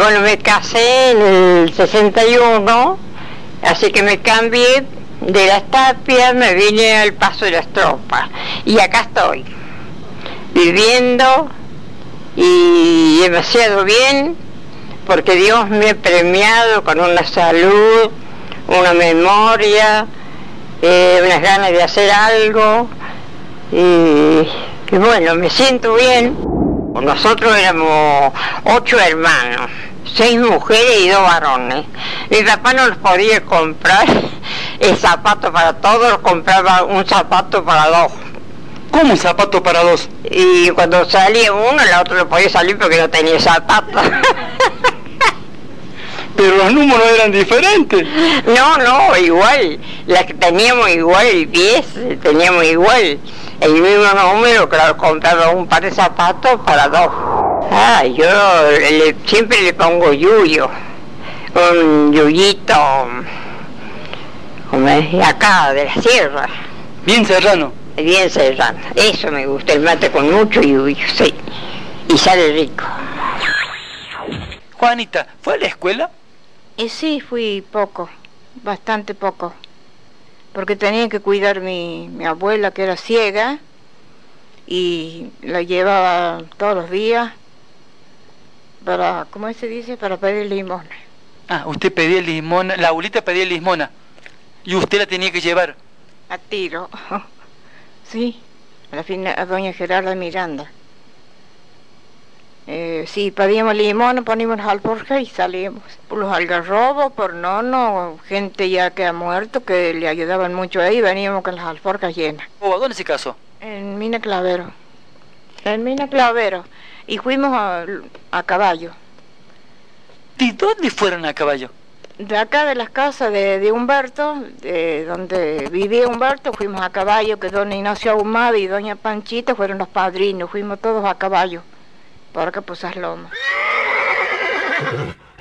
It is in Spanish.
bueno, me casé en el 61, así que me cambié de Las Tapias, me vine al Paso de las Tropas. Y acá estoy, viviendo y demasiado bien, porque Dios me ha premiado con una salud, una memoria, unas ganas de hacer algo. Y bueno, me siento bien. Nosotros éramos 8 hermanos, 6 mujeres y 2 varones. Mi papá no los podía comprar el zapato para todos, compraba un zapato para 2. ¿Cómo un zapato para 2? Y cuando salía uno, el otro no podía salir porque no tenía zapato. Pero los números eran diferentes. No, igual. Las que teníamos igual, el pies, teníamos igual. El mismo número, claro, compraba un par de zapatos para 2. Yo siempre le pongo yuyo. Un yuyito, como es, acá, de la sierra. Bien serrano. Bien serrano. Eso me gusta, el mate con mucho yuyo, sí. Y sale rico. Juanita, ¿fue a la escuela? Sí, fui poco, bastante poco, porque tenía que cuidar mi abuela, que era ciega, y la llevaba todos los días para, ¿cómo se dice?, para pedir limosna. Ah, usted pedía limosna, la abuelita pedía limosna, y usted la tenía que llevar. A tiro, sí, a doña Gerarda Miranda. Sí, pedíamos limón, poníamos las alforjas y salíamos. Por los algarrobos, por nono, gente ya que ha muerto, que le ayudaban mucho ahí, veníamos con las alforjas llenas. ¿A dónde se casó? En Mina Clavero. En Mina Clavero. Y fuimos a caballo. ¿De dónde fueron a caballo? De acá de las casas de Humberto, de donde vivía Humberto, fuimos a caballo, que don Ignacio Ahumada y doña Panchita fueron los padrinos, fuimos todos a caballo. Por acá, pues, Lomas.